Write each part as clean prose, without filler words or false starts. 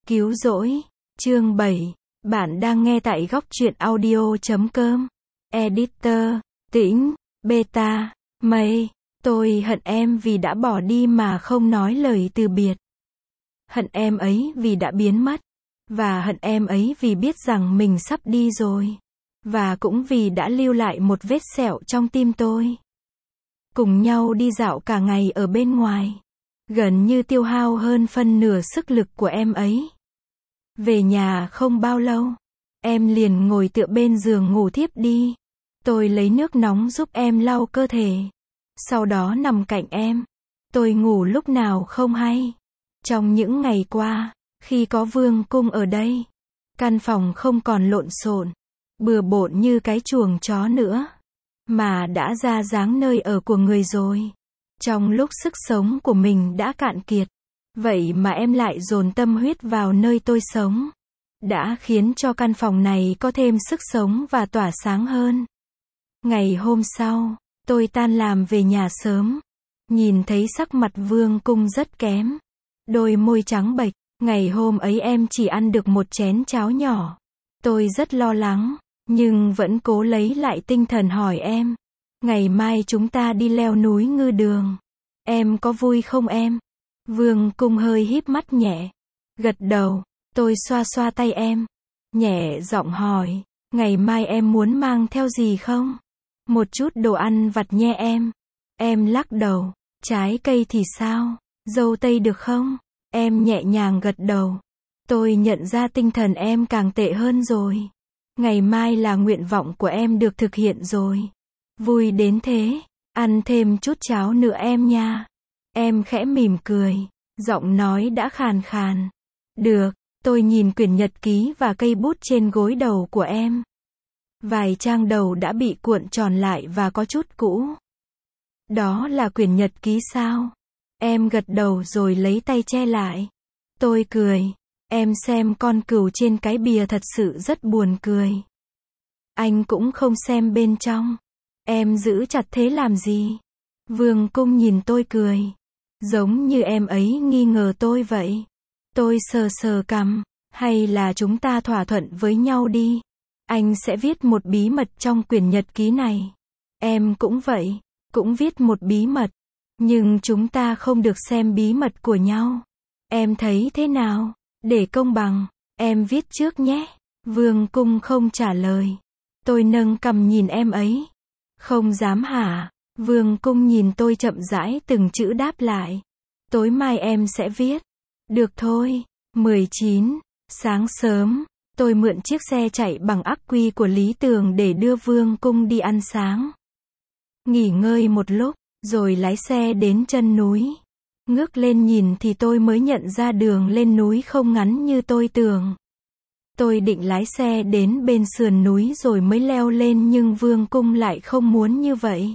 Cứu rỗi, chương 7. Bạn đang nghe tại góc truyện audio.com. Editor, Tĩnh, Beta, Mây. Tôi hận em vì đã bỏ đi mà không nói lời từ biệt. Hận em ấy vì đã biến mất. Và hận em ấy vì biết rằng mình sắp đi rồi. Và cũng vì đã lưu lại một vết sẹo trong tim tôi. Cùng nhau đi dạo cả ngày ở bên ngoài. Gần như tiêu hao hơn phân nửa sức lực của em ấy. Về nhà không bao lâu, em liền ngồi tựa bên giường ngủ thiếp đi. Tôi lấy nước nóng giúp em lau cơ thể. Sau đó nằm cạnh em. Tôi ngủ lúc nào không hay. Trong những ngày qua, khi có Vương Cung ở đây, căn phòng không còn lộn xộn, bừa bộn như cái chuồng chó nữa, mà đã ra dáng nơi ở của người rồi. Trong lúc sức sống của mình đã cạn kiệt, vậy mà em lại dồn tâm huyết vào nơi tôi sống, đã khiến cho căn phòng này có thêm sức sống và tỏa sáng hơn. Ngày hôm sau, tôi tan làm về nhà sớm, nhìn thấy sắc mặt Vương Cung rất kém, đôi môi trắng bệch. Ngày hôm ấy em chỉ ăn được một chén cháo nhỏ. Tôi rất lo lắng, nhưng vẫn cố lấy lại tinh thần hỏi em. Ngày mai chúng ta đi leo núi Ngư Đường. Em có vui không em? Vương Cung hơi híp mắt nhẹ. Gật đầu, tôi xoa xoa tay em. Nhẹ giọng hỏi, ngày mai em muốn mang theo gì không? Một chút đồ ăn vặt nhé em. Em lắc đầu, trái cây thì sao? Dâu tây được không? Em nhẹ nhàng gật đầu. Tôi nhận ra tinh thần em càng tệ hơn rồi. Ngày mai là nguyện vọng của em được thực hiện rồi. Vui đến thế, ăn thêm chút cháo nữa em nha. Em khẽ mỉm cười, giọng nói đã khàn khàn. Được, tôi nhìn quyển nhật ký và cây bút trên gối đầu của em. Vài trang đầu đã bị cuộn tròn lại và có chút cũ. Đó là quyển nhật ký sao? Em gật đầu rồi lấy tay che lại. Tôi cười. Em xem con cừu trên cái bìa thật sự rất buồn cười. Anh cũng không xem bên trong. Em giữ chặt thế làm gì? Vương Cung nhìn tôi cười. Giống như em ấy nghi ngờ tôi vậy. Tôi sờ sờ cằm. Hay là chúng ta thỏa thuận với nhau đi. Anh sẽ viết một bí mật trong quyển nhật ký này. Em cũng vậy. Cũng viết một bí mật. Nhưng chúng ta không được xem bí mật của nhau. Em thấy thế nào? Để công bằng, em viết trước nhé. Vương Cung không trả lời. Tôi nâng cằm nhìn em ấy. Không dám hả? Vương Cung nhìn tôi chậm rãi từng chữ đáp lại. Tối mai em sẽ viết. Được thôi. 19. Sáng sớm, tôi mượn chiếc xe chạy bằng ắc quy của Lý Tường để đưa Vương Cung đi ăn sáng. Nghỉ ngơi một lúc, rồi lái xe đến chân núi. Ngước lên nhìn thì tôi mới nhận ra đường lên núi không ngắn như tôi tưởng. Tôi định lái xe đến bên sườn núi rồi mới leo lên nhưng Vương Cung lại không muốn như vậy.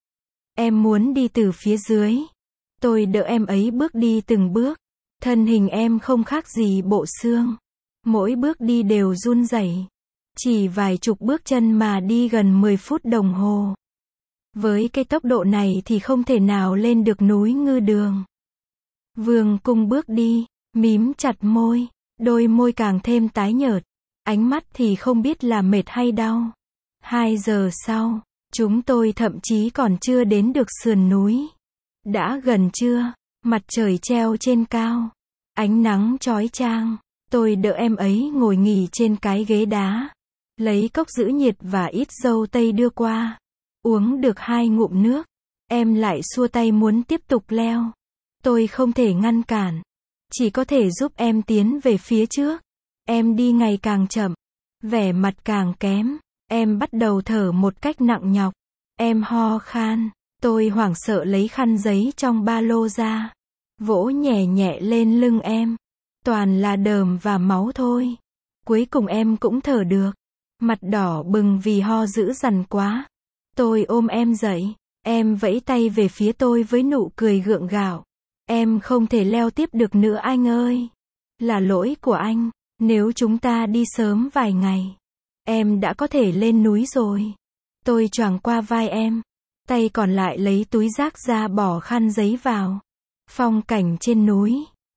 Em muốn đi từ phía dưới. Tôi đỡ em ấy bước đi từng bước. Thân hình em không khác gì bộ xương. Mỗi bước đi đều run rẩy. Chỉ vài chục bước chân mà đi gần 10 phút đồng hồ. Với cái tốc độ này thì không thể nào lên được núi Ngư Đường. Vương Cung bước đi, mím chặt môi, đôi môi càng thêm tái nhợt, ánh mắt thì không biết là mệt hay đau. 2 giờ sau, chúng tôi thậm chí còn chưa đến được sườn núi. Đã gần trưa, mặt trời treo trên cao, ánh nắng chói chang. Tôi đỡ em ấy ngồi nghỉ trên cái ghế đá, lấy cốc giữ nhiệt và ít dâu tây đưa qua. Uống được 2 ngụm nước, em lại xua tay muốn tiếp tục leo. Tôi không thể ngăn cản, chỉ có thể giúp em tiến về phía trước. Em đi ngày càng chậm, vẻ mặt càng kém, em bắt đầu thở một cách nặng nhọc. Em ho khan, tôi hoảng sợ lấy khăn giấy trong ba lô ra, vỗ nhẹ nhẹ lên lưng em. Toàn là đờm và máu thôi. Cuối cùng em cũng thở được, mặt đỏ bừng vì ho dữ dằn quá. Tôi ôm em dậy, em vẫy tay về phía tôi với nụ cười gượng gạo. Em không thể leo tiếp được nữa anh ơi. Là lỗi của anh, nếu chúng ta đi sớm vài ngày, em đã có thể lên núi rồi. Tôi choàng qua vai em, tay còn lại lấy túi rác ra bỏ khăn giấy vào. Phong cảnh trên núi,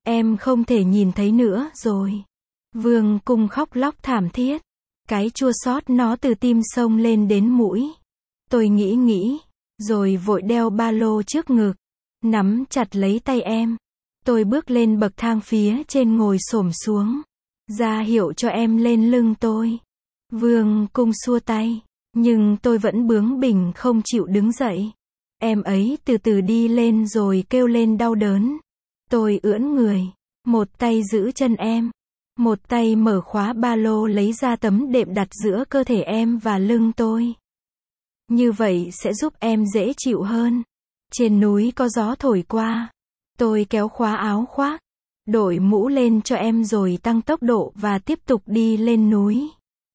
Em không thể nhìn thấy nữa rồi. Vương Cung khóc lóc thảm thiết. Cái chua xót nó từ tim xông lên đến mũi. Tôi nghĩ, rồi vội đeo ba lô trước ngực, nắm chặt lấy tay em. Tôi bước lên bậc thang phía trên ngồi xổm xuống, ra hiệu cho em lên lưng tôi. Vương Cung xua tay, nhưng tôi vẫn bướng bỉnh không chịu đứng dậy. Em ấy từ từ đi lên rồi kêu lên đau đớn. Tôi ưỡn người, một tay giữ chân em, một tay mở khóa ba lô lấy ra tấm đệm đặt giữa cơ thể em và lưng tôi. Như vậy sẽ giúp em dễ chịu hơn. Trên núi có gió thổi qua. Tôi kéo khóa áo khoác, đội mũ lên cho em rồi tăng tốc độ và tiếp tục đi lên núi.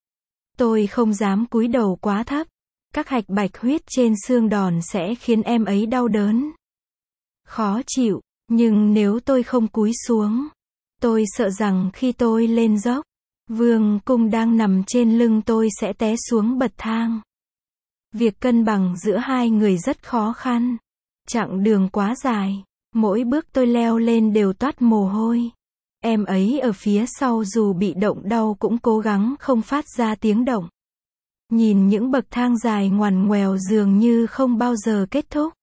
Tôi không dám cúi đầu quá thấp. Các hạch bạch huyết trên xương đòn sẽ khiến em ấy đau đớn, khó chịu, nhưng nếu tôi không cúi xuống, tôi sợ rằng khi tôi lên dốc, Vương Cung đang nằm trên lưng tôi sẽ té xuống bậc thang. Việc cân bằng giữa hai người rất khó khăn. Chặng đường quá dài, mỗi bước tôi leo lên đều toát mồ hôi. Em ấy ở phía sau dù bị động đau cũng cố gắng không phát ra tiếng động. Nhìn những bậc thang dài ngoằn ngoèo dường như không bao giờ kết thúc.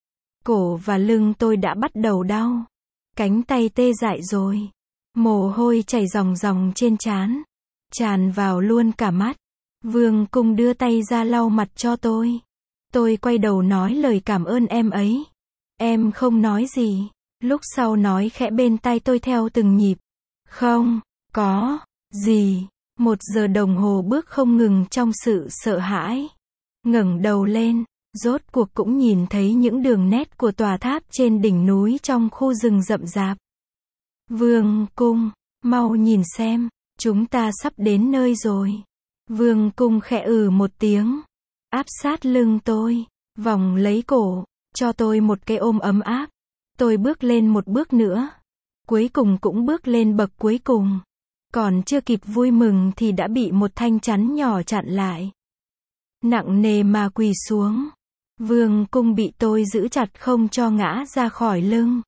Cổ và lưng tôi đã bắt đầu đau. Cánh tay tê dại rồi. Mồ hôi chảy ròng ròng trên trán, tràn vào luôn cả mắt. Vương Cung đưa tay ra lau mặt cho tôi. Tôi quay đầu nói lời cảm ơn em ấy. Em không nói gì. Lúc sau nói khẽ bên tai tôi theo từng nhịp. Không có gì. 1 giờ đồng hồ bước không ngừng trong sự sợ hãi. Ngẩng đầu lên, rốt cuộc cũng nhìn thấy những đường nét của tòa tháp trên đỉnh núi trong khu rừng rậm rạp. Vương Cung, mau nhìn xem, chúng ta sắp đến nơi rồi. Vương Cung khẽ một tiếng, áp sát lưng tôi, vòng lấy cổ, cho tôi một cái ôm ấm áp. Tôi bước lên một bước nữa, cuối cùng cũng bước lên bậc cuối cùng. Còn chưa kịp vui mừng thì đã bị một thanh chắn nhỏ chặn lại. Nặng nề mà quỳ xuống. Vương Cung bị tôi giữ chặt không cho ngã ra khỏi lưng.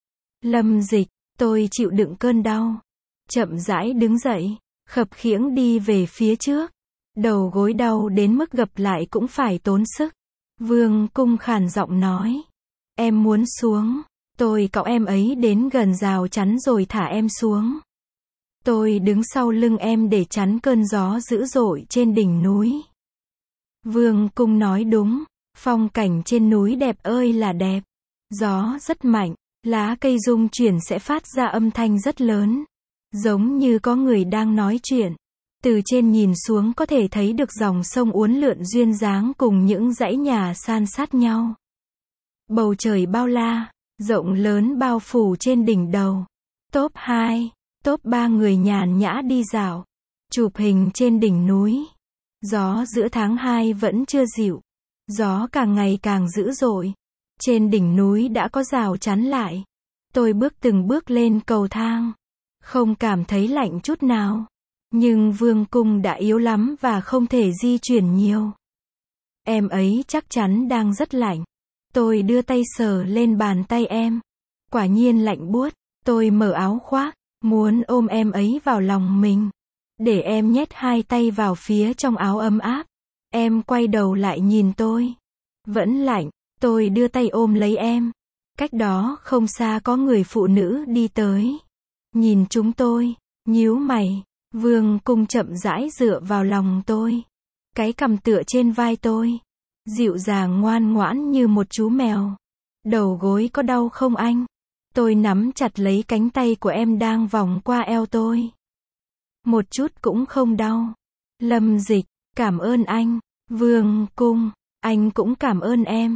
Lâm Dịch, tôi chịu đựng cơn đau, chậm rãi đứng dậy, khập khiễng đi về phía trước. Đầu gối đau đến mức gập lại cũng phải tốn sức. Vương Cung khàn giọng nói. Em muốn xuống. Tôi cõng em ấy đến gần rào chắn rồi thả em xuống. Tôi đứng sau lưng em để chắn cơn gió dữ dội trên đỉnh núi. Vương Cung nói đúng, phong cảnh trên núi đẹp ơi là đẹp. Gió rất mạnh, lá cây rung chuyển sẽ phát ra âm thanh rất lớn, giống như có người đang nói chuyện. Từ trên nhìn xuống có thể thấy được dòng sông uốn lượn duyên dáng cùng những dãy nhà san sát nhau. Bầu trời bao la, rộng lớn bao phủ trên đỉnh đầu. Top 2, top 3 người nhàn nhã đi dạo, chụp hình trên đỉnh núi. Gió giữa tháng 2 vẫn chưa dịu. Gió càng ngày càng dữ dội. Trên đỉnh núi đã có rào chắn lại. Tôi bước từng bước lên cầu thang. Không cảm thấy lạnh chút nào. Nhưng Vương Cung đã yếu lắm và không thể di chuyển nhiều. Em ấy chắc chắn đang rất lạnh. Tôi đưa tay sờ lên bàn tay em. Quả nhiên lạnh buốt. Tôi mở áo khoác, muốn ôm em ấy vào lòng mình. Để em nhét hai tay vào phía trong áo ấm áp. Em quay đầu lại nhìn tôi. Vẫn lạnh. Tôi đưa tay ôm lấy em. Cách đó không xa có người phụ nữ đi tới. Nhìn chúng tôi, nhíu mày. Vương Cung chậm rãi dựa vào lòng tôi. Cái cằm tựa trên vai tôi. Dịu dàng ngoan ngoãn như một chú mèo. Đầu gối có đau không anh? Tôi nắm chặt lấy cánh tay của em đang vòng qua eo tôi. Một chút cũng không đau. Lâm Dịch, cảm ơn anh. Vương Cung, anh cũng cảm ơn em.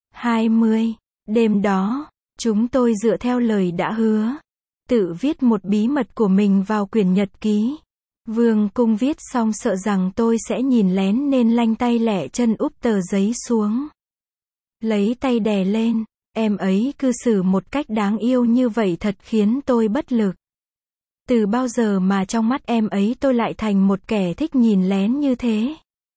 20. Đêm đó, chúng tôi dựa theo lời đã hứa. Tự viết một bí mật của mình vào quyển nhật ký. Vương Cung viết xong sợ rằng tôi sẽ nhìn lén nên lanh tay lẹ chân úp tờ giấy xuống. Lấy tay đè lên. Em ấy cư xử một cách đáng yêu như vậy thật khiến tôi bất lực. Từ bao giờ mà trong mắt em ấy tôi lại thành một kẻ thích nhìn lén như thế?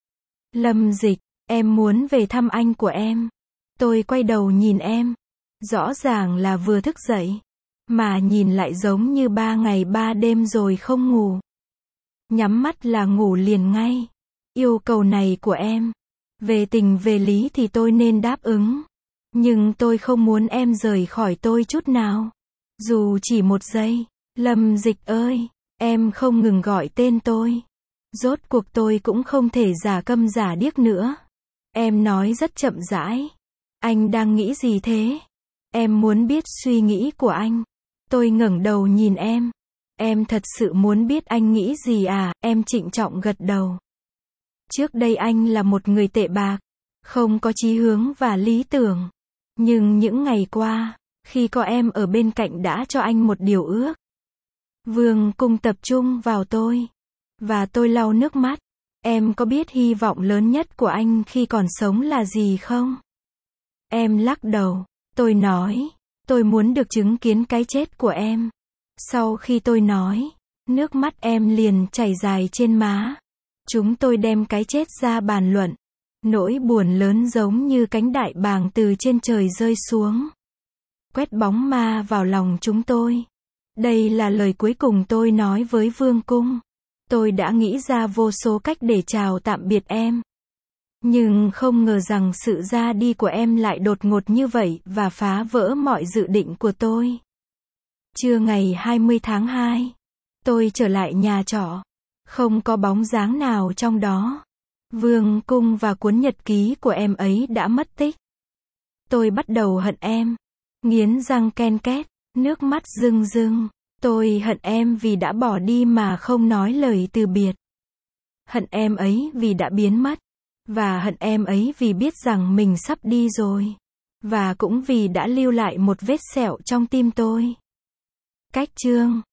Lâm Dịch, em muốn về thăm anh của em. Tôi quay đầu nhìn em. Rõ ràng là vừa thức dậy. mà nhìn lại giống như 3 ngày 3 đêm rồi không ngủ. Nhắm mắt là ngủ liền ngay. Yêu cầu này của em, về tình về lý thì tôi nên đáp ứng. Nhưng tôi không muốn em rời khỏi tôi chút nào. Dù chỉ một giây. Lâm Dịch ơi, em không ngừng gọi tên tôi. Rốt cuộc tôi cũng không thể giả câm giả điếc nữa. Em nói rất chậm rãi. Anh đang nghĩ gì thế? Em muốn biết suy nghĩ của anh. Tôi ngẩng đầu nhìn em. Em thật sự muốn biết anh nghĩ gì à? Em trịnh trọng gật đầu. Trước đây anh là một người tệ bạc, không có chí hướng và lý tưởng. Nhưng những ngày qua, khi có em ở bên cạnh đã cho anh một điều ước. Vương Cung tập trung vào tôi. Và tôi lau nước mắt. Em có biết hy vọng lớn nhất của anh khi còn sống là gì không? Em lắc đầu. Tôi nói, tôi muốn được chứng kiến cái chết của em. Sau khi tôi nói, nước mắt em liền chảy dài trên má. Chúng tôi đem cái chết ra bàn luận. Nỗi buồn lớn giống như cánh đại bàng từ trên trời rơi xuống. Quét bóng ma vào lòng chúng tôi. Đây là lời cuối cùng tôi nói với Vương Cung. Tôi đã nghĩ ra vô số cách để chào tạm biệt em. Nhưng không ngờ rằng sự ra đi của em lại đột ngột như vậy và phá vỡ mọi dự định của tôi. Trưa ngày 20 tháng 2, tôi trở lại nhà trọ. Không có bóng dáng nào trong đó. Vương Cung và cuốn nhật ký của em ấy đã mất tích. Tôi bắt đầu hận em. Nghiến răng ken két, nước mắt rưng rưng. Tôi hận em vì đã bỏ đi mà không nói lời từ biệt. Hận em ấy vì đã biến mất. Và hận em ấy vì biết rằng mình sắp đi rồi. Và cũng vì đã lưu lại một vết sẹo trong tim tôi. Cách chương